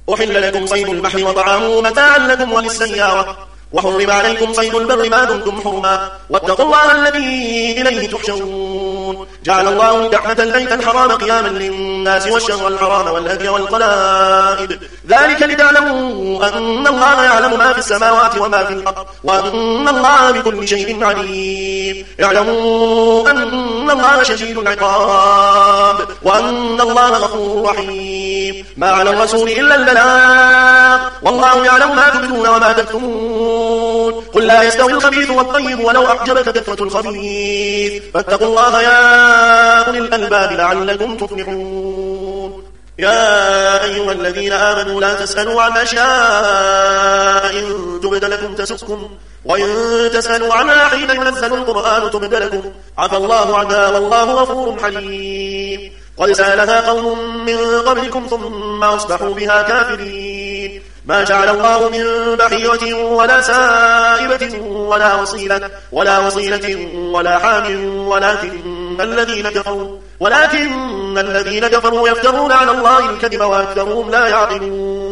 أحل لكم صيد البحر وطعامه متاعا لكم وللسيارة وحرم عليكم صيد البر ما دمتم حرما واتقوا الله الذي إليه تحشرون. جعل الله الكعبة البيت الحرام قياما للناس والشهر الحرام والهدي والقلائد ذلك لتعلموا أن الله يعلم ما في السماوات وما في الأرض وأن الله بكل شيء عليم. اعلموا أن الله شديد العقاب وأن الله غفور رحيم. ما على الرسول إلا البلاغ والله يعلم ما تبدون وما تكتمون. قل لا يستوي الخبيث والطيب ولو أعجبك كثرة الخبيث فاتقوا الله يا أولي الألباب لعلكم تفلحون. يا أيها الذين آمنوا لا تسألوا عن أشياء إن تبد لكم تسؤكم وإن تسألوا عنها حين ينزل القرآن تبد لكم عفى الله عنها والله غفور حليم. قد سألها قوم من قبلكم ثم أصبحوا بها كافرين. ما جعل الله من بحيرة ولا سائبة ولا وصيلة ولا حام ولكن الذين كفروا يفترون على الله الكذب وأكثرهم لا يعقلون.